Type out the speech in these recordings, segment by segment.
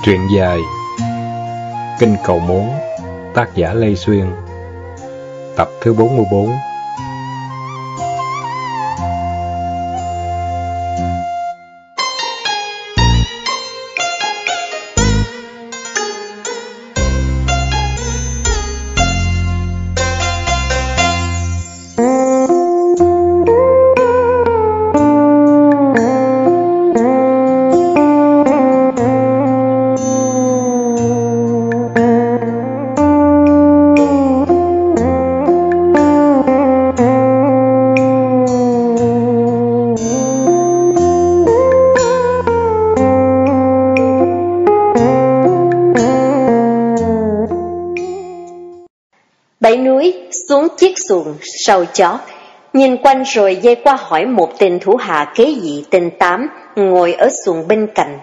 Truyện dài Kinh Cầu Muốn, tác giả Lê Xuyên, tập thứ 44. Bảy núi xuống chiếc xuồng sau chót, nhìn quanh rồi dây qua hỏi một tên thủ hạ kế vị tên Tám ngồi ở xuồng bên cạnh.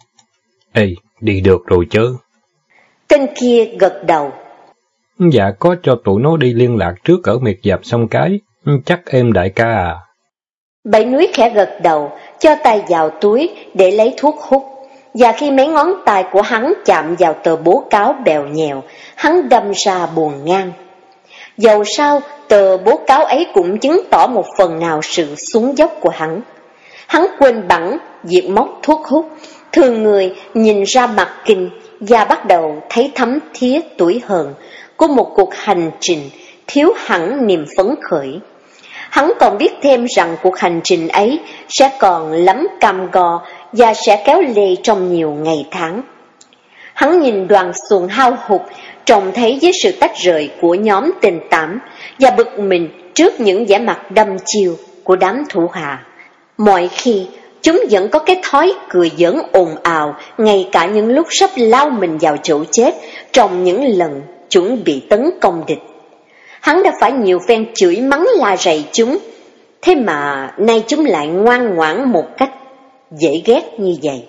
Ê, đi được rồi chứ? Tên kia gật đầu. Dạ có cho tụi nó đi liên lạc trước ở miệt dạp sông Cái, chắc em đại ca à. Bảy núi khẽ gật đầu, cho tay vào túi để lấy thuốc hút. Và khi mấy ngón tay của hắn chạm vào tờ bố cáo bèo nhèo, hắn đâm ra buồn ngang. Dầu sao, tờ bố cáo ấy cũng chứng tỏ một phần nào sự xuống dốc của hắn. Hắn quên bẵng việc móc thuốc hút, thường người nhìn ra mặt kinh và bắt đầu thấy thấm thía tủi hờn của một cuộc hành trình thiếu hẳn niềm phấn khởi. Hắn còn biết thêm rằng cuộc hành trình ấy sẽ còn lắm cam go và sẽ kéo lê trong nhiều ngày tháng. Hắn nhìn đoàn xuồng hao hụt, trông thấy với sự tách rời của nhóm tên Tám và bực mình trước những vẻ mặt đăm chiêu của đám thủ hạ. Mọi khi, chúng vẫn có cái thói cười giỡn ồn ào, ngay cả những lúc sắp lao mình vào chỗ chết trong những lần chuẩn bị tấn công địch. Hắn đã phải nhiều phen chửi mắng la rầy chúng, thế mà nay chúng lại ngoan ngoãn một cách dễ ghét như vậy.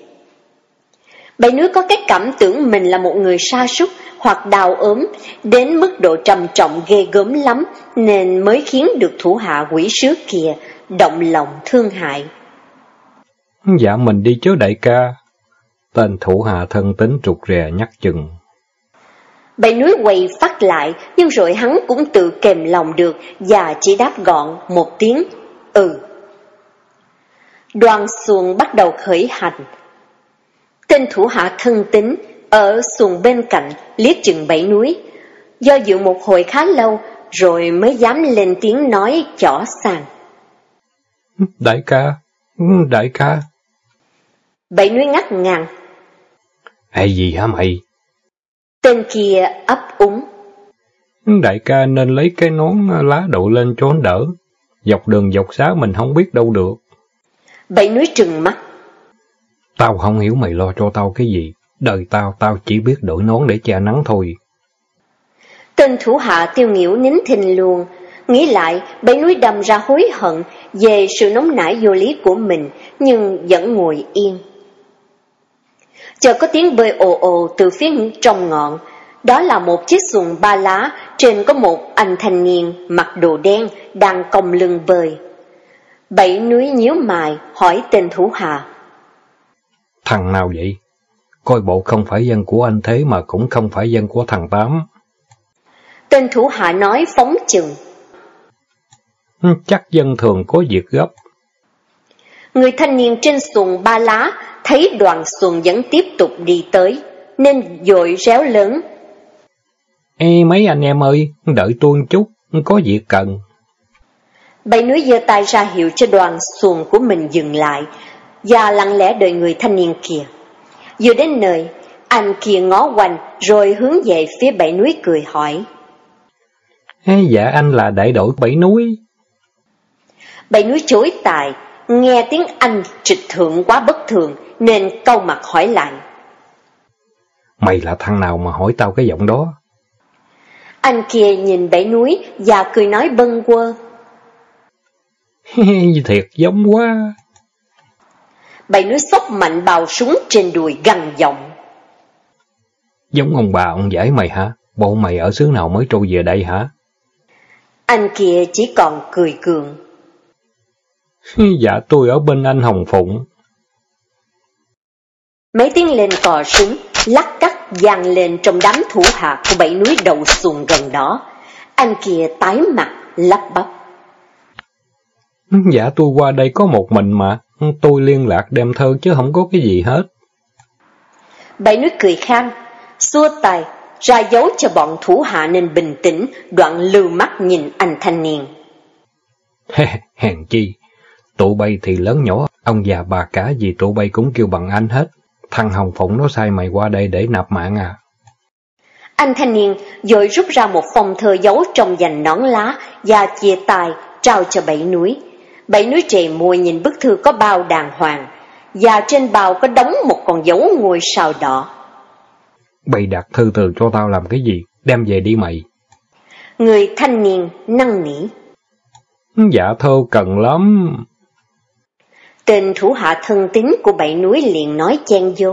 Bảy núi có cái cảm tưởng mình là một người sa sút hoặc đau ốm đến mức độ trầm trọng ghê gớm lắm, nên mới khiến được thủ hạ quỷ sứ kia động lòng thương hại. Dạ mình đi chứ đại ca. Tên thủ hạ thân tín trục rè nhắc chừng. Bảy núi quay phát lại, nhưng rồi hắn cũng tự kềm lòng được và chỉ đáp gọn một tiếng ừ. Đoàn xuồng bắt đầu khởi hành. Tên thủ hạ thân tín ở xuồng bên cạnh liếc chừng bảy núi, do dự một hồi khá lâu rồi mới dám lên tiếng nói chỏ sàng. Đại ca. Bảy núi ngắt ngang. Hay gì hả mày? Tên kia ấp úng. Đại ca nên lấy cái nón lá đội lên cho nó đỡ. Dọc đường dọc xá mình không biết đâu được. Bảy núi trừng mắt. Tao không hiểu mày lo cho tao cái gì. Đời tao chỉ biết đội nón để che nắng thôi. Tên thủ hạ tiêu nghỉu nín thinh luôn. Nghĩ lại, bảy núi đâm ra hối hận về sự nóng nảy vô lý của mình, nhưng vẫn ngồi yên. Chợt có tiếng bơi ồ ồ từ phía trong ngọn. Đó là một chiếc xuồng ba lá, trên có một anh thanh niên mặc đồ đen đang cong lưng bơi. Bảy núi nhíu mày hỏi tên thủ hạ. Thằng nào vậy? Coi bộ không phải dân của anh thế mà cũng không phải dân của thằng Tám. Tên thủ hạ nói phóng chừng. Chắc dân thường có việc gấp. Người thanh niên trên xuồng ba lá thấy đoàn xuồng vẫn tiếp tục đi tới, nên vội réo lớn. Ê mấy anh em ơi, đợi tôi một chút, có việc cần. Bảy núi giơ tay ra hiệu cho đoàn xuồng của mình dừng lại, và lặng lẽ đợi người thanh niên kia. Vừa đến nơi, anh kia ngó quanh rồi hướng về phía bảy núi cười hỏi. Dạ anh là đại đội bảy núi. Bảy núi chối tài, nghe tiếng Anh trịch thượng quá bất thường nên cau mặt hỏi lại. Mày là thằng nào mà hỏi tao cái giọng đó? Anh kia nhìn bảy núi và cười nói bâng quơ. Thiệt giống quá. Bảy núi xốc mạnh bào súng trên đùi gằn giọng. Giống ông bà ông giải mày hả? Bộ mày ở xứ nào mới trôi về đây hả? Anh kia chỉ còn cười cường. Dạ tôi ở bên anh Hồng Phụng. Mấy tiếng lên cò súng lắc cắt vang lên trong đám thủ hạ của Bảy Núi đầu xuồng gần đó. Anh kia tái mặt lắp bắp: Dạ tôi qua đây có một mình mà, tôi liên lạc đem thơ chứ không có cái gì hết. Bảy Núi cười khan, xua tay ra dấu cho bọn thủ hạ nên bình tĩnh, đoạn lưu mắt nhìn anh thanh niên. Hèn chi, tụi bay thì lớn nhỏ, ông già bà cả gì tụi bay cũng kêu bằng anh hết. Thằng Hồng Phụng nó sai mày qua đây để nạp mạng à? Anh thanh niên rồi rút ra một phong thơ giấu trong dành nón lá và chia tay trao cho Bảy Núi. Bảy Núi trề môi nhìn bức thư có bao đàng hoàng, và trên bao có đóng một con dấu ngôi sao đỏ. Bày đặt thư từ cho tao làm cái gì? Đem về đi mày. Người thanh niên năn nỉ. Dạ thơ cần lắm. Tên thủ hạ thân tín của Bảy Núi liền nói chen vô: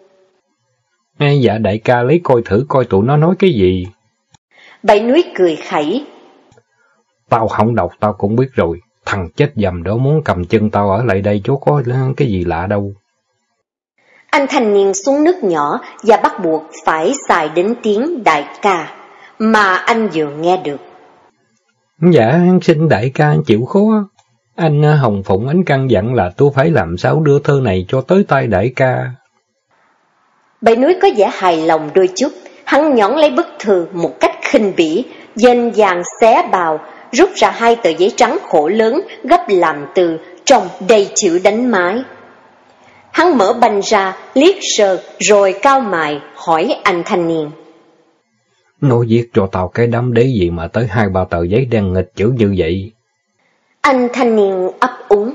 Dạ đại ca lấy coi thử coi tụi nó nói cái gì. Bảy Núi cười khẩy: Tao không đọc tao cũng biết rồi. Thằng chết dầm đó muốn cầm chân tao ở lại đây chứ có cái gì lạ đâu. Anh thanh niên xuống nước nhỏ và bắt buộc phải xài đến tiếng đại ca mà anh vừa nghe được. Dạ xin đại ca chịu khó. Anh Hồng Phụng anh căn dặn là tôi phải làm sao đưa thơ này cho tới tay đại ca. Bảy Núi có vẻ hài lòng đôi chút. Hắn nhón lấy bức thư một cách khinh bỉ, dên dàng xé bào, rút ra 2 tờ giấy trắng khổ lớn gấp làm từ, trong đầy chữ đánh mái. Hắn mở banh ra, liếc sơ, rồi cau mày hỏi anh thanh niên: Nói viết cho tao cái đám đế gì mà tới 2-3 tờ giấy đen nghịch chữ như vậy? Anh thanh niên ấp úng: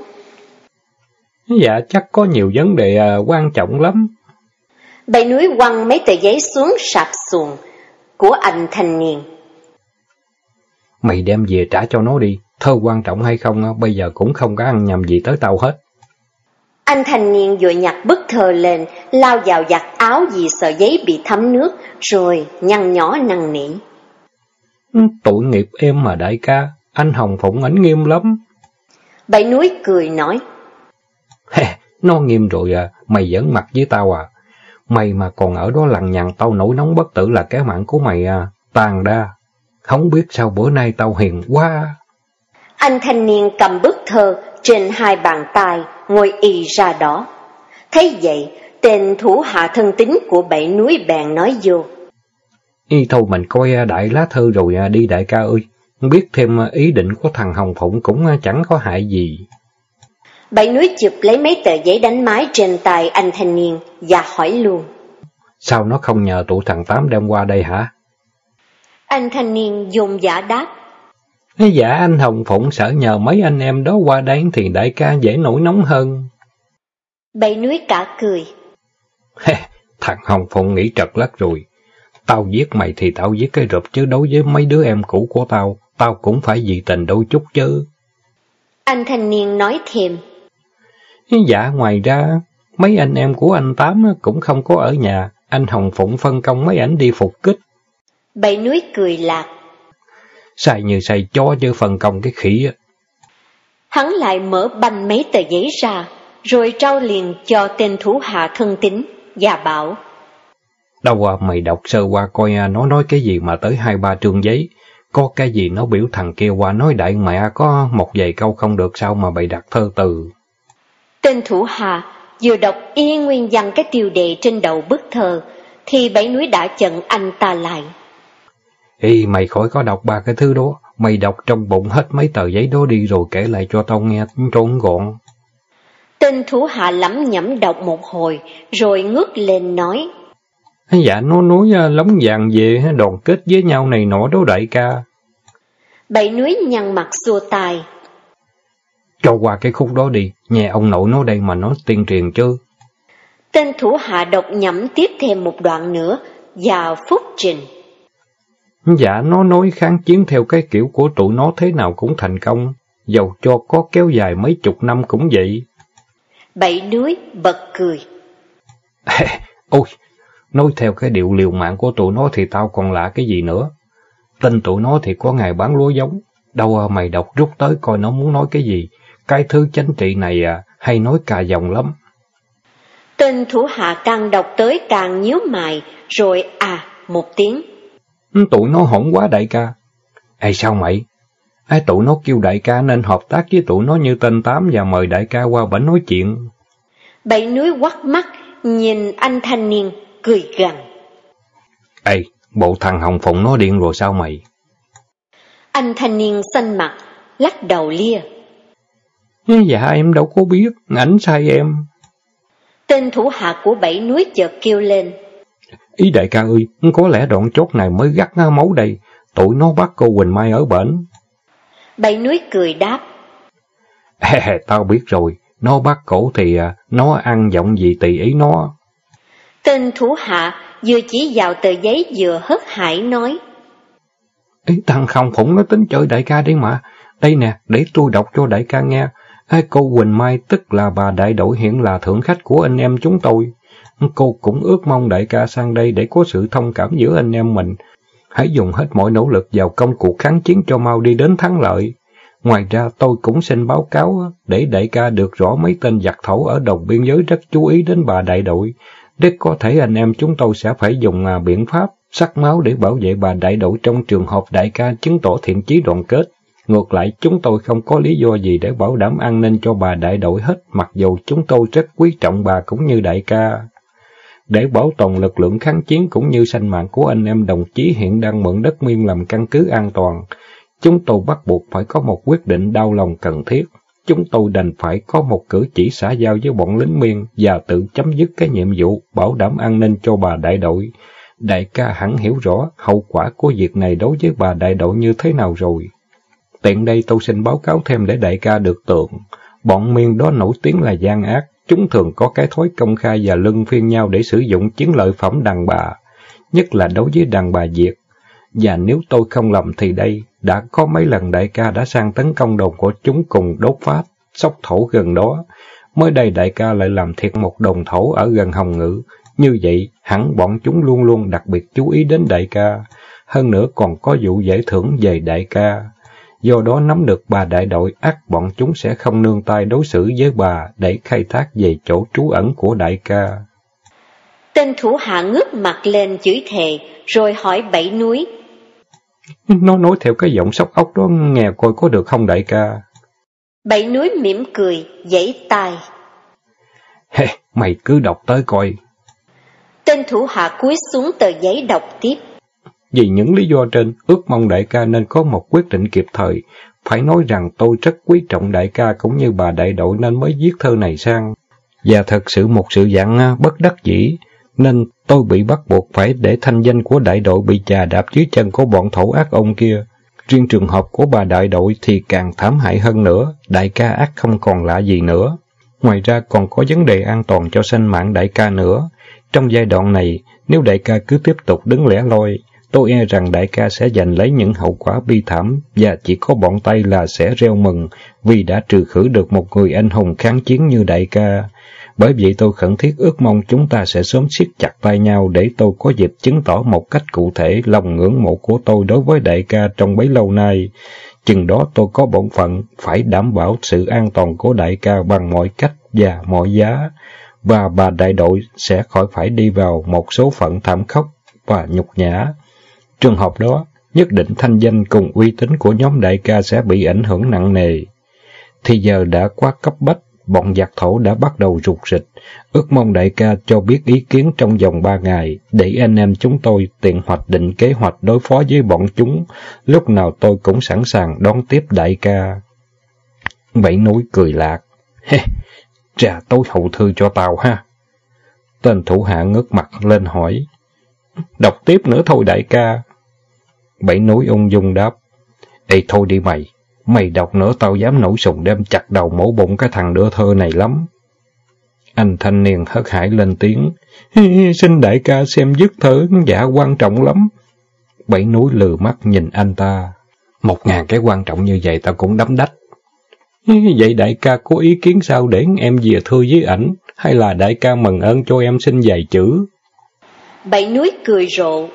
Dạ chắc có nhiều vấn đề quan trọng lắm. Bảy Núi quăng mấy tờ giấy xuống sạp xuồng của anh thanh niên. Mày đem về trả cho nó đi. Thơ quan trọng hay không bây giờ cũng không có ăn nhầm gì tới tao hết. Anh thanh niên vội nhặt bức thơ lên, lao vào giặt áo vì sợ giấy bị thấm nước, rồi nhăn nhó năn nỉ: Tội nghiệp em mà đại ca, anh Hồng Phụng ảnh nghiêm lắm. Bảy Núi cười nói: Nó nghiêm rồi à, mày giỡn mặt với tao à? Mày mà còn ở đó lằng nhằng tao nổi nóng bất tử là cái mạng của mày à, tàn đa. Không biết sao bữa nay tao hiền quá. Anh thanh niên cầm bức thơ trên 2 bàn tay, ngồi ì ra đó. Thấy vậy, tên thủ hạ thân tín của Bảy Núi bèn nói vô: Thôi mình coi đại lá thư rồi đi đại ca ơi. Biết thêm ý định của thằng Hồng Phụng cũng chẳng có hại gì. Bảy Núi chụp lấy mấy tờ giấy đánh mái trên tay anh thanh niên và hỏi luôn: Sao nó không nhờ tụi thằng Tám đem qua đây hả? Anh thanh niên dùng giả đáp: Dạ anh Hồng Phụng sợ nhờ mấy anh em đó qua đây thì đại ca dễ nổi nóng hơn. Bảy Núi cả cười: Thằng Hồng Phụng nghĩ trật lắc rồi. Tao giết mày thì tao giết cái rụp chứ đối với mấy đứa em cũ của tao cũng phải vì tình đôi chút chứ. Anh thanh niên nói thêm: Dạ ngoài ra, mấy anh em của anh Tám cũng không có ở nhà. Anh Hồng Phụng phân công mấy ảnh đi phục kích. Bảy Núi cười lạc: Xài như xài chó chứ phân công cái khỉ. Hắn lại mở banh mấy tờ giấy ra, rồi trao liền cho tên thủ hạ thân tín và bảo: Đâu mày đọc sơ qua coi nó nói cái gì mà tới 2-3 chương giấy. Có cái gì nó biểu thằng kia qua nói đại mẹ có một vài câu không được sao mà bày đặt thơ từ. Tên thủ hạ vừa đọc y nguyên văn cái tiêu đề trên đầu bức thơ, thì Bảy Núi đã chặn anh ta lại: Ê mày khỏi có đọc 3 cái thứ đó. Mày đọc trong bụng hết mấy tờ giấy đó đi rồi kể lại cho tao nghe trốn gọn. Tên thủ hạ lẩm nhẩm đọc một hồi, rồi ngước lên nói: Dạ nó nói lóng vàng về đoàn kết với nhau này nọ đó đại ca. Bảy Núi nhăn mặt xua tay: Cho qua cái khúc đó đi, nhà ông nội nó đây mà nó tuyên truyền chứ. Tên thủ hạ đọc nhẩm tiếp thêm một đoạn nữa và phúc trình: Dạ nó nói kháng chiến theo cái kiểu của tụi nó thế nào cũng thành công, dầu cho có kéo dài mấy chục năm cũng vậy. Bảy Núi bật cười: Ôi, nói theo cái điệu liều mạng của tụi nó thì tao còn lạ cái gì nữa. Tin tụi nó thì có ngày bán lúa giống. Đâu mày đọc rút tới coi nó muốn nói cái gì. Cái thứ chính trị này hay nói cà dòng lắm. Tên thủ hạ càng đọc tới càng nhíu mày, rồi một tiếng. Tụi nó hỗn quá đại ca. Ê sao mày? Tụi nó kêu đại ca nên hợp tác với tụi nó như tên Tám và mời đại ca qua bển nói chuyện. Bảy Núi quắt mắt, nhìn anh thanh niên, cười gằn. Ê, bộ thằng Hồng Phụng nó điên rồi sao mày? Anh thanh niên xanh mặt, lắc đầu lia. Dạ em đâu có biết, ảnh sai em. Tên thủ hạ của Bảy Núi chợt kêu lên. Ý đại ca ơi, có lẽ đoạn chốt này mới gắt máu đây, tụi nó bắt cô Quỳnh Mai ở bển. Bảy Núi cười đáp. Tao biết rồi, nó bắt cổ thì nó ăn giọng gì tùy ý nó. Tên thủ hạ vừa chỉ vào tờ giấy vừa hớt hải nói. Ý thằng Hồng Phụng nó tính chơi đại ca đi mà. Đây nè, để tôi đọc cho đại ca nghe. Cô Quỳnh Mai tức là bà đại đội hiện là thượng khách của anh em chúng tôi. Cô cũng ước mong đại ca sang đây để có sự thông cảm giữa anh em mình. Hãy dùng hết mọi nỗ lực vào công cuộc kháng chiến cho mau đi đến thắng lợi. Ngoài ra tôi cũng xin báo cáo để đại ca được rõ mấy tên giặc thổ ở đồng biên giới rất chú ý đến bà đại đội. Rất có thể anh em chúng tôi sẽ phải dùng biện pháp sắc máu để bảo vệ bà đại đội trong trường hợp đại ca chứng tỏ thiện chí đoàn kết. Ngược lại, chúng tôi không có lý do gì để bảo đảm an ninh cho bà đại đội hết, mặc dù chúng tôi rất quý trọng bà cũng như đại ca. Để bảo tồn lực lượng kháng chiến cũng như sinh mạng của anh em đồng chí hiện đang mượn đất Miên làm căn cứ an toàn, chúng tôi bắt buộc phải có một quyết định đau lòng cần thiết. Chúng tôi đành phải có một cử chỉ xã giao với bọn lính Miên và tự chấm dứt cái nhiệm vụ bảo đảm an ninh cho bà đại đội. Đại ca hẳn hiểu rõ hậu quả của việc này đối với bà đại đội như thế nào rồi. Tiện đây tôi xin báo cáo thêm để đại ca được tưởng. Bọn Miên đó nổi tiếng là gian ác. Chúng thường có cái thói công khai và luân phiên nhau để sử dụng chiến lợi phẩm đàn bà, nhất là đối với đàn bà Việt. Và nếu tôi không lầm thì đây, đã có mấy lần đại ca đã sang tấn công đồn của chúng cùng đốt phá, sóc thổ gần đó. Mới đây đại ca lại làm thiệt một đồn thổ ở gần Hồng Ngự. Như vậy, hẳn bọn chúng luôn luôn đặc biệt chú ý đến đại ca. Hơn nữa còn có vụ giải thưởng về đại ca. Do đó nắm được bà đại đội, ắt bọn chúng sẽ không nương tay đối xử với bà để khai thác về chỗ trú ẩn của đại ca. Tên thủ hạ ngước mặt lên chửi thề, rồi hỏi Bảy Núi. Nó nói theo cái giọng sóc ốc đó, nghe coi có được không đại ca? Bảy Núi mỉm cười, giãy tay. Mày cứ đọc tới coi. Tên thủ hạ cúi xuống tờ giấy đọc tiếp. Vì những lý do trên, ước mong đại ca nên có một quyết định kịp thời. Phải nói rằng tôi rất quý trọng đại ca cũng như bà đại đội nên mới viết thơ này sang. Và thật sự một sự dạng bất đắc dĩ, nên tôi bị bắt buộc phải để thanh danh của đại đội bị chà đạp dưới chân của bọn thổ ác ông kia. Riêng trường hợp của bà đại đội thì càng thảm hại hơn nữa, đại ca ác không còn lạ gì nữa. Ngoài ra còn có vấn đề an toàn cho sinh mạng đại ca nữa. Trong giai đoạn này, nếu đại ca cứ tiếp tục đứng lẻ loi, tôi e rằng đại ca sẽ giành lấy những hậu quả bi thảm và chỉ có bọn Tây là sẽ reo mừng vì đã trừ khử được một người anh hùng kháng chiến như đại ca. Bởi vậy tôi khẩn thiết ước mong chúng ta sẽ sớm siết chặt tay nhau để tôi có dịp chứng tỏ một cách cụ thể lòng ngưỡng mộ của tôi đối với đại ca trong bấy lâu nay. Chừng đó tôi có bổn phận phải đảm bảo sự an toàn của đại ca bằng mọi cách và mọi giá, và bà đại đội sẽ khỏi phải đi vào một số phận thảm khốc và nhục nhã. Trường hợp đó, nhất định thanh danh cùng uy tín của nhóm đại ca sẽ bị ảnh hưởng nặng nề. Thì giờ đã quá cấp bách, bọn giặc thổ đã bắt đầu rục rịch. Ước mong đại ca cho biết ý kiến trong vòng 3 ngày, để anh em chúng tôi tiện hoạch định kế hoạch đối phó với bọn chúng. Lúc nào tôi cũng sẵn sàng đón tiếp đại ca. Bảy Núi cười lạc. Trà tối hậu thư cho tao ha. Tên thủ hạ ngước mặt lên hỏi. Đọc tiếp nữa thôi đại ca. Bảy Núi ung dung đáp. Ê thôi đi mày. Mày đọc nữa tao dám nổi sùng đem chặt đầu mổ bụng cái thằng đưa thơ này lắm. Anh thanh niên hớt hải lên tiếng. Xin đại ca xem dứt thơ, dạ quan trọng lắm. Bảy Núi lừ mắt nhìn anh ta. 1000 cái quan trọng như vậy tao cũng đấm đách. Vậy đại ca có ý kiến sao để em về thưa với ảnh, hay là đại ca mừng ơn cho em xin vài chữ? Bảy Núi cười rộ.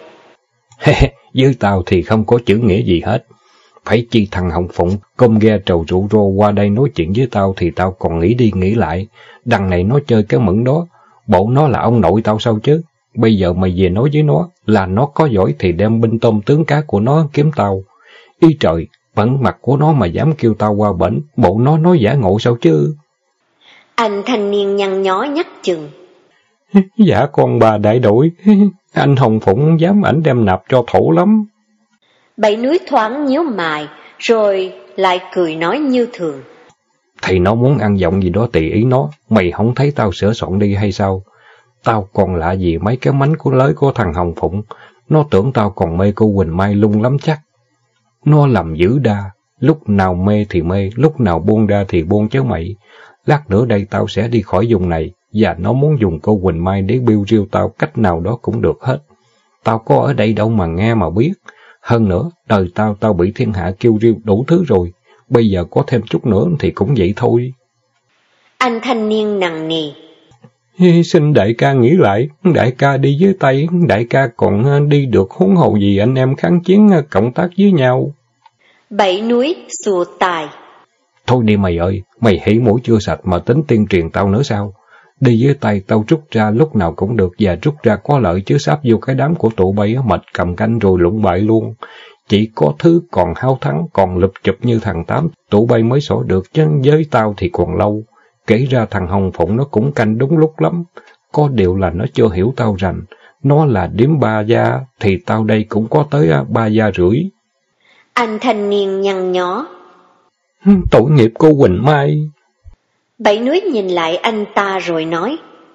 Với tao thì không có chữ nghĩa gì hết. Phải chi thằng Hồng Phụng công ghe trầu rượu rô qua đây nói chuyện với tao thì tao còn nghĩ đi nghĩ lại. Đằng này nó chơi cái mẫn đó, Bộ nó là ông nội tao sao chứ? Bây giờ mày về nói với nó là nó có giỏi thì đem binh tôm tướng cá của nó kiếm tao. Ý trời, vẫn mặt của nó mà dám kêu tao qua bển, bộ nó nói giả ngộ sao chứ? Anh thanh niên nhăn nhó nhắc chừng. Dạ con bà đại đội, anh Hồng Phụng dám ảnh đem nạp cho thổ lắm. Bảy Núi thoáng nhíu mày, rồi lại cười nói như thường. Thì nó muốn ăn giọng gì đó tùy ý nó, mày không thấy tao sửa soạn đi hay sao? Tao còn lạ gì mấy cái mánh của lới của thằng Hồng Phụng, nó tưởng tao còn mê cô Quỳnh Mai lung lắm chắc. Nó làm dữ đa, lúc nào mê thì mê, lúc nào buông ra thì buông chứ mày. Lát nữa đây tao sẽ đi khỏi vùng này, và nó muốn dùng cô Quỳnh Mai để biêu riêu tao cách nào đó cũng được hết. Tao có ở đây đâu mà nghe mà biết. Hơn nữa, đời tao bị thiên hạ kêu riêu đủ thứ rồi, bây giờ có thêm chút nữa thì cũng vậy thôi. Anh thanh niên nặng nề. Xin đại ca nghĩ lại, đại ca đi với tay, đại ca còn đi được huống hồ gì anh em kháng chiến cộng tác với nhau. Bảy Núi xua tài. Thôi đi mày ơi, mày hỉ mũi chưa sạch mà tính tiên truyền tao nữa sao? Đi với tay tao rút ra lúc nào cũng được và rút ra có lợi chứ sáp vô cái đám của tụi bay mệt cầm canh rồi lụng bại luôn. Chỉ có thứ còn háo thắng, còn lụp chụp như thằng Tám, tụi bay mới xỏ được chứ với tao thì còn lâu. Kể ra thằng Hồng Phụng nó cũng canh đúng lúc lắm. Có điều là nó chưa hiểu tao rành. Nó là điếm 3 gia, thì tao đây cũng có tới 3 gia rưỡi. Anh thanh niên nhăn nhó. Tội nghiệp cô Quỳnh Mai. Bảy Núi nhìn lại anh ta rồi nói.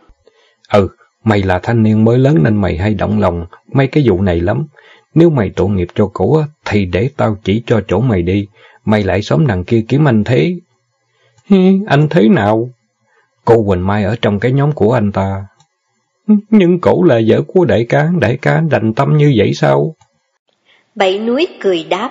Mày là thanh niên mới lớn nên mày hay động lòng mấy cái vụ này lắm. Nếu mày tội nghiệp cho cổ thì để tao chỉ cho chỗ mày đi. Mày lại xóm đằng kia kiếm anh Thế. Anh Thế nào? Cô Quỳnh Mai ở trong cái nhóm của anh ta. Nhưng cổ là vợ của đại ca đành tâm như vậy sao? Bảy Núi cười đáp.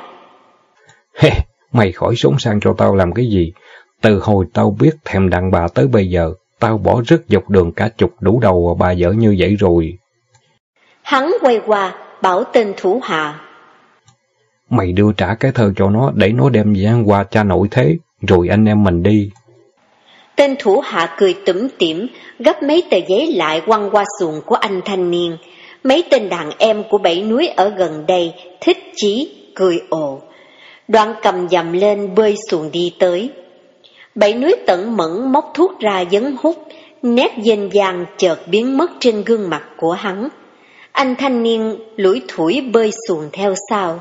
Mày khỏi sống sang cho tao làm cái gì? Từ hồi tao biết thèm đàn bà tới bây giờ, tao bỏ rứt dọc đường cả chục đủ đầu bà vợ như vậy rồi. Hắn quay qua, bảo tên thủ hạ. Mày đưa trả cái thơ cho nó để nó đem giang qua cha nội Thế, rồi anh em mình đi. Tên thủ hạ cười tủm tỉm, gấp mấy tờ giấy lại quăng qua xuồng của anh thanh niên. Mấy tên đàn em của Bảy Núi ở gần đây thích chí, cười ồ. Đoạn cầm dầm lên bơi xuồng đi tới. Bảy Núi tẩn mẫn móc thuốc ra dấn hút, nét dên dàng chợt biến mất trên gương mặt của hắn. Anh thanh niên lủi thủi bơi xuồng theo sau.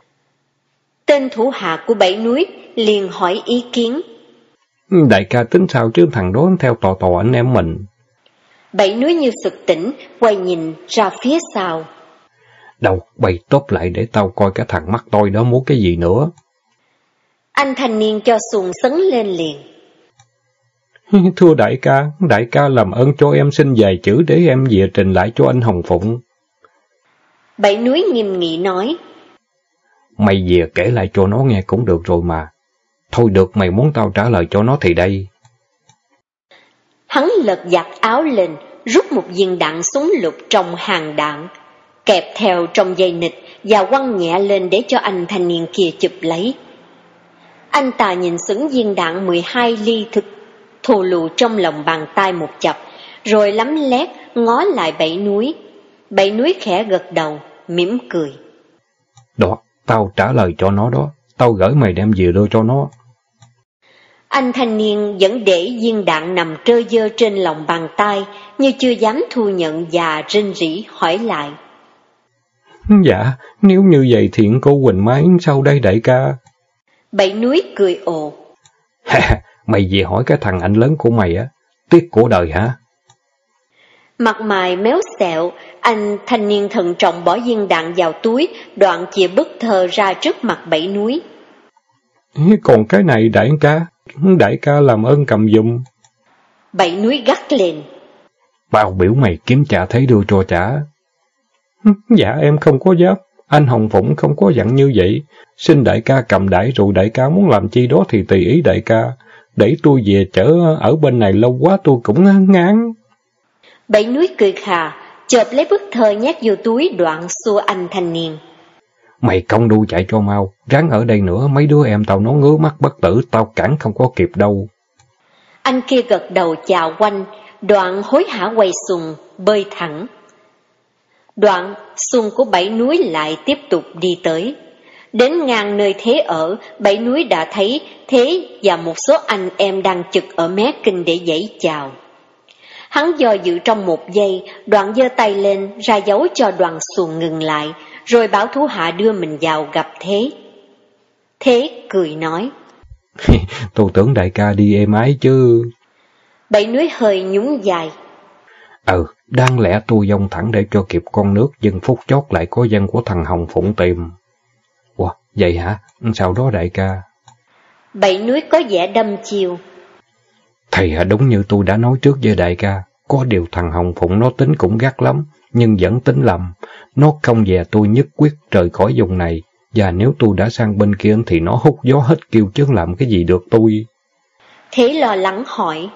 Tên thủ hạ của Bảy Núi liền hỏi ý kiến. Đại ca tính sao chứ thằng đó theo tò anh em mình. Bảy Núi như sực tỉnh, quay nhìn ra phía sau. Đâu, bày tốt lại để tao coi cái thằng mắt tôi đó muốn cái gì nữa. Anh thanh niên cho xuồng sấn lên liền. Thưa đại ca làm ơn cho em xin vài chữ để em về trình lại cho anh Hồng Phụng. Bảy Núi nghiêm nghị nói. Mày về kể lại cho nó nghe cũng được rồi mà. Thôi được, mày muốn tao trả lời cho nó thì đây. Hắn lật giặt áo lên, rút một viên đạn súng lục trong hàng đạn, kẹp theo trong dây nịch và quăng nhẹ lên để cho anh thanh niên kia chụp lấy. Anh ta nhìn sững viên đạn 12 ly thực thù lù trong lòng bàn tay một chập, rồi lấm lét ngó lại Bảy Núi. Bảy Núi khẽ gật đầu, mỉm cười. Đó, tao trả lời cho nó đó, tao gửi mày đem về đưa cho nó. Anh thanh niên vẫn để viên đạn nằm trơ dơ trên lòng bàn tay, như chưa dám thu nhận và rinh rỉ hỏi lại. Dạ, nếu như vậy thiện cô Quỳnh Mai sau đây đại ca? Bảy Núi cười ồ. Mày về hỏi cái thằng anh lớn của mày tiếc của đời hả? Mặt mày méo xẹo, anh thanh niên thận trọng bỏ viên đạn vào túi, đoạn chìa bức thơ ra trước mặt Bảy Núi. Còn cái này đại ca làm ơn cầm giùm. Bảy Núi gắt lên. Tao biểu mày kiếm trả thấy đưa cho trả. Dạ em không có dám, anh Hồng Phụng không có dặn như vậy. Xin đại ca cầm đại rồi đại ca muốn làm chi đó thì tùy ý đại ca. Để tôi về chở ở bên này lâu quá tôi cũng ngán. Bảy Núi cười khà, chợt lấy bức thơ nhét vô túi, đoạn xua anh thanh niên. Mày công đu chạy cho mau, ráng ở đây nữa mấy đứa em tao nó ngứa mắt bất tử, tao cản không có kịp đâu. Anh kia gật đầu chào quanh, Đoạn hối hả quay xuồng, bơi thẳng. Đoạn, xuồng của Bảy Núi lại tiếp tục đi tới. Đến ngang nơi Thế ở, Bảy Núi đã thấy Thế và một số anh em đang chực ở mé kinh để giãy chào. Hắn do dự trong một giây, đoạn giơ tay lên, ra dấu cho đoàn xuồng ngừng lại, rồi bảo thủ hạ đưa mình vào gặp Thế. Thế cười nói: Tôi tưởng đại ca đi êm ái chứ. Bảy Núi hơi nhún vai: Đáng lẽ tôi dông thẳng để cho kịp con nước, nhưng phút chót lại có dân của thằng Hồng Phụng tìm. Wow, vậy hả? Sau đó đại ca? Bảy Núi có vẻ đâm chiêu: Thì đúng như tôi đã nói trước với đại ca, có điều thằng Hồng Phụng nó tính cũng gắt lắm, nhưng vẫn tính lầm. Nó không về tôi nhất quyết rời khỏi vùng này, và nếu tôi đã sang bên kia thì nó hút gió hết kêu chứ làm cái gì được tôi. Thế lo lắng hỏi: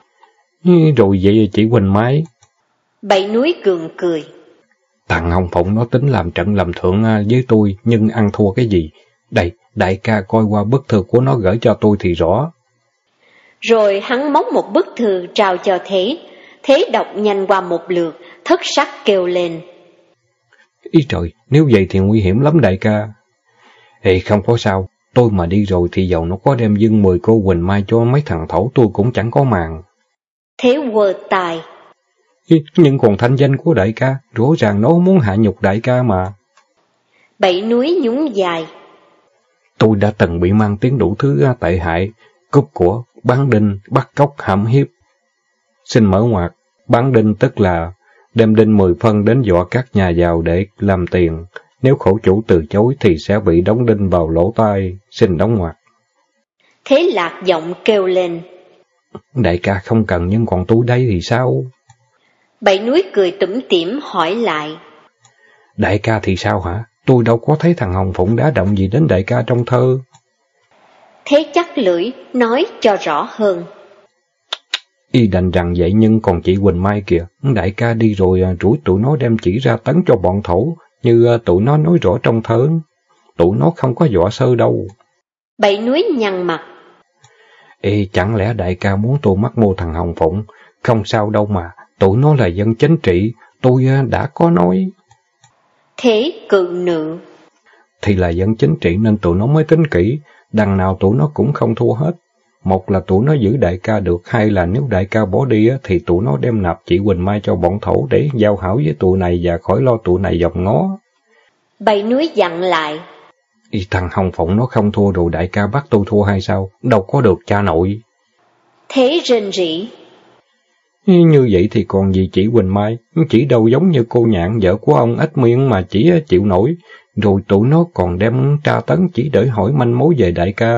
Rồi vậy chị Quỳnh Mai? Bảy Núi gượng cười: Thằng Hồng Phụng nó tính làm trận làm thượng với tôi, nhưng ăn thua cái gì? Đây, đại ca coi qua bức thư của nó gửi cho tôi thì rõ. Rồi hắn móc một bức thư trao cho Thế. Thế đọc nhanh qua một lượt, thất sắc kêu lên: Ý trời, nếu vậy thì nguy hiểm lắm đại ca. Không có sao, tôi mà đi rồi thì dầu nó có đem dưng 10 cô Quỳnh Mai cho mấy thằng thổ tôi cũng chẳng có màng. Thế quơ tài: Nhưng còn thanh danh của đại ca, rõ ràng nó muốn hạ nhục đại ca mà. Bảy Núi nhún vai: Tôi đã từng bị mang tiếng đủ thứ tệ hại, cướp của, bán đinh, bắt cóc, hãm hiếp. Xin mở ngoặc, bán đinh tức là đem đinh 10 phân đến dọa các nhà giàu để làm tiền. Nếu khổ chủ từ chối thì sẽ bị đóng đinh vào lỗ tai, xin đóng ngoặc. Thế lạc giọng kêu lên: Đại ca không cần, nhưng còn tôi đây thì sao? Bảy Núi cười tủm tỉm hỏi lại: Đại ca thì sao hả? Tôi đâu có thấy thằng Hồng Phụng đá động gì đến đại ca trong thơ. Thế chắc lưỡi, nói cho rõ hơn. Y đành rằng vậy, nhưng còn chị Quỳnh Mai kìa, đại ca đi rồi rủi tụi nó đem chỉ ra tấn cho bọn thổ, như tụi nó nói rõ trong thơ. Tụi nó không có võ sơ đâu. Bảy Núi nhăn mặt: Chẳng lẽ đại ca muốn tôi mắc mưu thằng Hồng Phụng? Không sao đâu mà, tụi nó là dân chính trị, tôi đã có nói. Thế cự nữ: Thì là dân chính trị nên tụi nó mới tính kỹ, đằng nào tụi nó cũng không thua hết. Một là tụi nó giữ đại ca được, hai là nếu đại ca bỏ đi thì tụi nó đem nạp chị Quỳnh Mai cho bọn thổ để giao hảo với tụi này và khỏi lo tụi này dòm ngó. Bảy Núi dặn lại: Thằng Hồng Phụng nó không thua rồi đại ca bắt tôi thua hay sao? Đâu có được cha nội. Thế rên rỉ: Như vậy thì còn gì chị Quỳnh Mai, chỉ đâu giống như cô Nhạn vợ của ông Ếch Miên mà chỉ chịu nổi, rồi tụi nó còn đem tra tấn chỉ để hỏi manh mối về đại ca.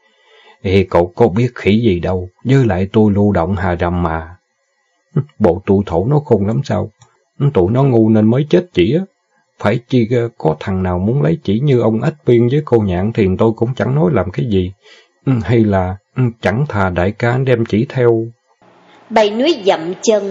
Cậu có biết khỉ gì đâu, với lại tôi lưu động Hà Rầm mà. Bộ tụi thổ nó khôn lắm sao? Tụi nó ngu nên mới chết chỉ á. Phải chi có thằng nào muốn lấy chỉ như ông Ếch Miên với cô Nhạn thì tôi cũng chẳng nói làm cái gì. Hay là chẳng thà đại ca đem chỉ theo. Bảy Núi dậm chân: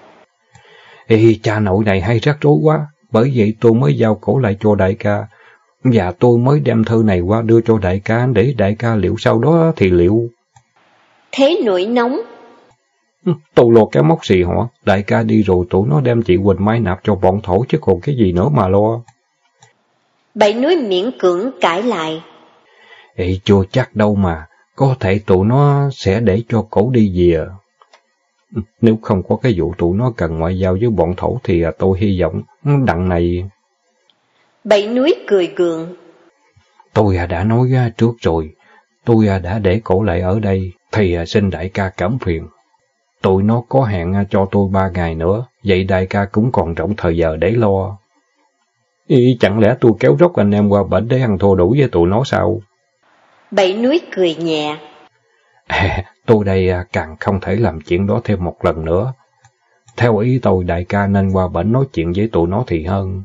Cha nội này hay rắc rối quá, bởi vậy tôi mới giao cổ lại cho đại ca. Và tôi mới đem thư này qua đưa cho đại ca để đại ca liệu sau đó thì liệu. Thế nổi nóng: Tôi lo cái móc gì họ, đại ca đi rồi tụi nó đem chị Quỳnh Mai nạp cho bọn thổ chứ còn cái gì nữa mà lo. Bảy Núi miễn cưỡng cãi lại: Chưa chắc đâu mà, có thể tụi nó sẽ để cho cổ đi về. Nếu không có cái vụ tụi nó cần ngoại giao với bọn thổ thì tôi hy vọng đặng này. Bảy Núi cười gượng: Tôi đã nói trước rồi, tôi đã để cổ lại ở đây, thì xin đại ca cảm phiền. Tụi nó có hẹn cho tôi 3 ngày nữa, vậy đại ca cũng còn rộng thời giờ để lo. Chẳng lẽ tôi kéo róc anh em qua bển để ăn thua đủ với tụi nó sao? Bảy Núi cười nhẹ: Tôi đây càng không thể làm chuyện đó thêm một lần nữa. Theo ý tôi, đại ca nên qua bển nói chuyện với tụi nó thì hơn.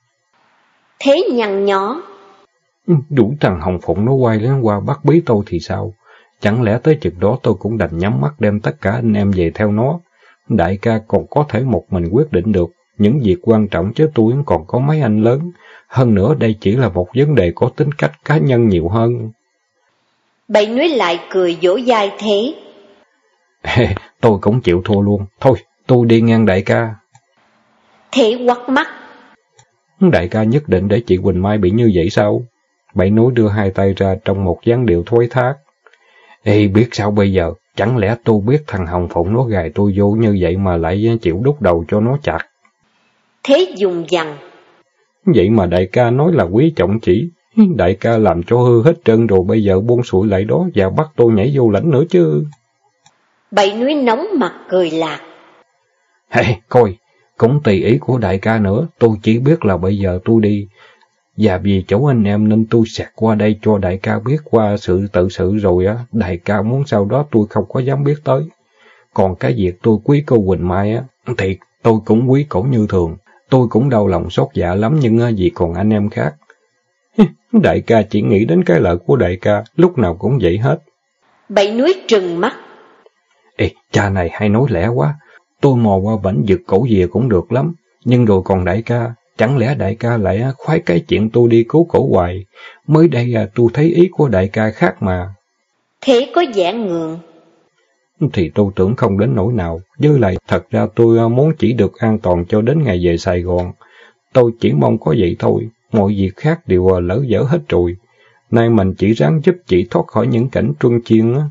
Thế nhăn nhó: Đủ thằng Hồng Phụng nó quay lên qua bắt bí tôi thì sao? Chẳng lẽ tới chừng đó tôi cũng đành nhắm mắt đem tất cả anh em về theo nó? Đại ca còn có thể một mình quyết định được những việc quan trọng chứ tôi còn có mấy anh lớn. Hơn nữa đây chỉ là một vấn đề có tính cách cá nhân nhiều hơn. Bảy Núi lại cười vỗ vai Thế: Tôi cũng chịu thua luôn. Thôi, tôi đi ngang đại ca. Thế quắt mắt. Đại ca nhất định để chị Quỳnh Mai bị như vậy sao? Bảy Núi đưa hai tay ra trong một dáng điệu thối thác. Ê, biết sao bây giờ? Chẳng lẽ tôi biết thằng Hồng Phụng nó gài tôi vô như vậy mà lại chịu đút đầu cho nó chặt? Thế dùng dằn. Vậy mà đại ca nói là quý trọng chỉ. Đại ca làm cho hư hết trơn rồi, bây giờ buông sủi lại đó và bắt tôi nhảy vô lãnh nữa chứ. Bảy Núi nóng mặt cười lạc. Coi, cũng tùy ý của đại ca nữa, tôi chỉ biết là bây giờ tôi đi. Và vì chỗ anh em nên tôi xẹt qua đây cho đại ca biết qua sự tự sự rồi á, đại ca muốn sau đó tôi không có dám biết tới. Còn cái việc tôi quý cô Quỳnh Mai á, thì tôi cũng quý cổ như thường. Tôi cũng đau lòng xót dạ lắm nhưng vì còn anh em khác. Đại ca chỉ nghĩ đến cái lợi của đại ca, lúc nào cũng vậy hết. Bảy Núi trừng mắt. Ê, cha này hay nói lẽ quá. Tôi mò qua bển giật cổ về cũng được lắm. Nhưng rồi còn đại ca, chẳng lẽ đại ca lại khoái cái chuyện tôi đi cứu cổ hoài. Mới đây tôi thấy ý của đại ca khác mà. Thế có vẻ ngượng. Thì tôi tưởng không đến nỗi nào. Với lại thật ra tôi muốn chỉ được an toàn cho đến ngày về Sài Gòn. Tôi chỉ mong có vậy thôi. Mọi việc khác đều lỡ dở hết rồi. Nay mình chỉ ráng giúp chị thoát khỏi những cảnh truân chiên á.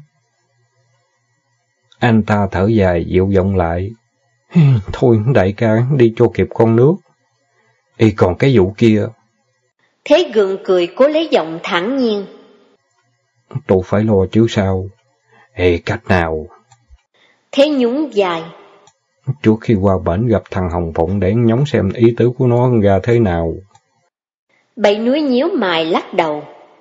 Anh ta thở dài dịu giọng lại. Thôi đại ca đi cho kịp con nước. Ê còn cái vụ kia. Thế gượng cười cố lấy giọng thản nhiên. Tôi phải lo chứ sao. Ê cách nào. Thế nhún dài. Trước khi qua bển gặp thằng Hồng Phụng để nhóng xem ý tứ của nó ra thế nào. Bảy Núi nhíu mày lắc đầu.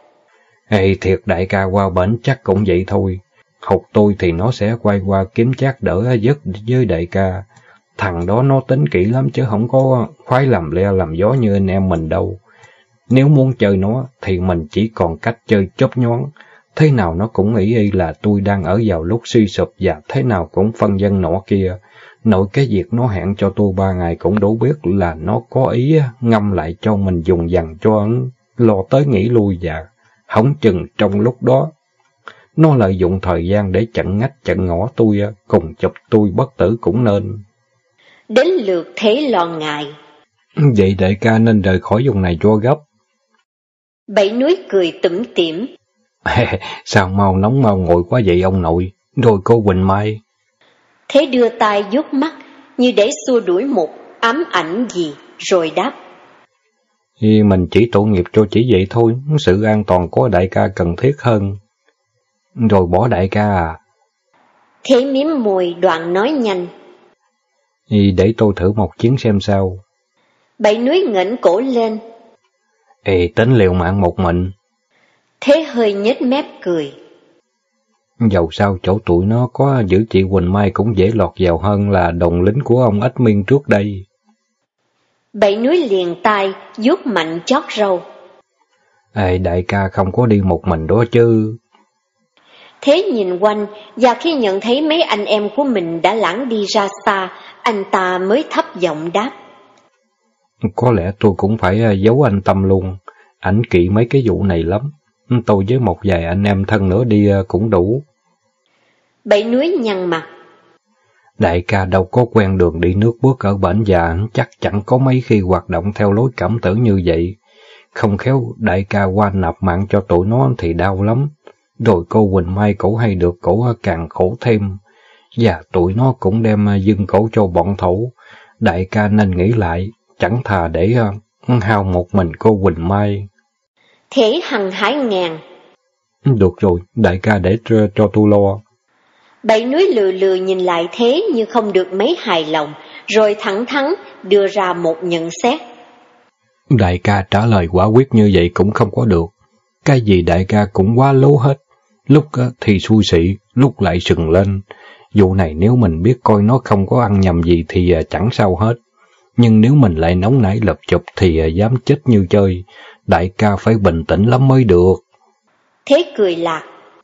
Ê thiệt đại ca qua bển chắc cũng vậy thôi. Học tôi thì nó sẽ quay qua kiếm chác đỡ giấc với đại ca. Thằng đó nó tính kỹ lắm chứ không có khoái làm le làm gió như anh em mình đâu. Nếu muốn chơi nó thì mình chỉ còn cách chơi chớp nhoáng. Thế nào nó cũng nghĩ y là tôi đang ở vào lúc suy sụp và thế nào cũng phân dân nọ kia. Nội cái việc nó hẹn cho tôi 3 ngày cũng đủ biết là nó có ý ngâm lại cho mình dùng dằn cho hắn lo tới nghĩ lui và hổng chừng trong lúc đó. Nó lợi dụng thời gian để chặn ngách chặn ngõ tôi, cùng chụp tôi bất tử cũng nên. Đến lượt Thế lo ngại. Vậy đại ca nên rời khỏi vùng này cho gấp. Bảy Núi cười tủm tỉm. Sao mau nóng mau ngồi quá vậy ông nội, rồi cô Quỳnh Mai. Thế đưa tay vuốt mắt như để xua đuổi một ám ảnh gì, rồi đáp. Thì mình chỉ tội nghiệp cho chỉ vậy thôi, sự an toàn của đại ca cần thiết hơn. Rồi bỏ đại ca à? Thế miếm môi đoạn nói nhanh. Thì để tôi thử một chuyến xem sao. Bảy Núi ngẩng cổ lên. Ê, tính liều mạng một mình. Thế hơi nhếch mép cười. Dầu sao chỗ tụi nó có giữ chị Quỳnh Mai cũng dễ lọt vào hơn là đồng lính của ông Ếch Miên trước đây. Bảy Núi liền tay, vuốt mạnh chót râu. Ê, đại ca không có đi một mình đó chứ. Thế nhìn quanh, và khi nhận thấy mấy anh em của mình đã lãng đi ra xa, anh ta mới thấp giọng đáp. Có lẽ tôi cũng phải giấu anh Tâm luôn. Ảnh kỵ mấy cái vụ này lắm. Tôi với một vài anh em thân nữa đi cũng đủ. Bảy Núi nhăn mặt. Đại ca đâu có quen đường đi nước bước ở bển và chắc chẳng có mấy khi hoạt động theo lối cảm tử như vậy. Không khéo đại ca qua nạp mạng cho tụi nó thì đau lắm. Rồi cô Quỳnh Mai cổ hay được cổ càng khổ thêm. Và tụi nó cũng đem dâng cổ cho bọn thổ. Đại ca nên nghĩ lại, chẳng thà để hao một mình cô Quỳnh Mai. Thế hằng hái ngàn. Được rồi, đại ca để cho tôi lo. Bảy Núi lừ lừ nhìn lại Thế như không được mấy hài lòng, rồi thẳng thắn đưa ra một nhận xét. Đại ca trả lời quả quyết như vậy cũng không có được. Cái gì đại ca cũng quá lố hết. Lúc thì xui xị, lúc lại sừng lên. Vụ này nếu mình biết coi nó không có ăn nhầm gì thì chẳng sao hết. Nhưng nếu mình lại nóng nảy lập chụp thì dám chết như chơi. Đại ca phải bình tĩnh lắm mới được. Thế cười lạc.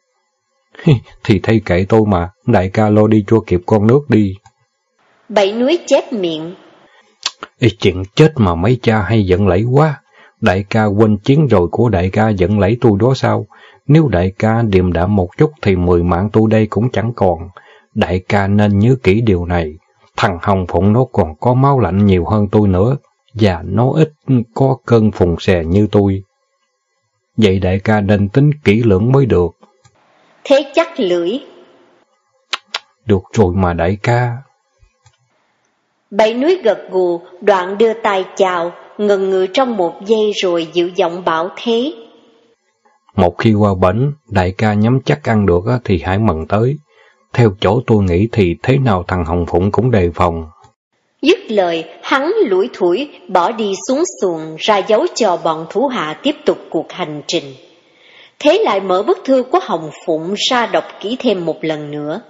Thì thay kệ tôi mà, đại ca lo đi cho kịp con nước đi. Bảy Núi chép miệng. Ê, chuyện chết mà mấy cha hay giận lẫy quá. Đại ca quên chiến rồi của đại ca giận lẫy tôi đó sao? Nếu đại ca điềm đạm một chút thì 10 mạng tôi đây cũng chẳng còn. Đại ca nên nhớ kỹ điều này. Thằng Hồng Phụng nó còn có máu lạnh nhiều hơn tôi nữa, và nó ít có cơn phùng xè như tôi. Vậy đại ca nên tính kỹ lưỡng mới được. Thế chắc lưỡi. Được rồi mà đại ca. Bảy núi gật gù, Đoạn đưa tay chào, ngần ngừ trong một giây rồi dịu giọng bảo thế. Một khi qua bển, đại ca nhắm chắc ăn được thì hãy mần tới. Theo chỗ tôi nghĩ thì thế nào thằng Hồng Phụng cũng đề phòng. Dứt lời, hắn lủi thủi bỏ đi xuống xuồng, ra dấu cho bọn thủ hạ tiếp tục cuộc hành trình. Thế lại mở bức thư của Hồng Phụng ra đọc kỹ thêm một lần nữa.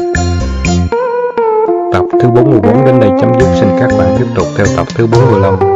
Tập thứ 44 đến đây chấm dứt. Xin các bạn tiếp tục theo tập thứ 45.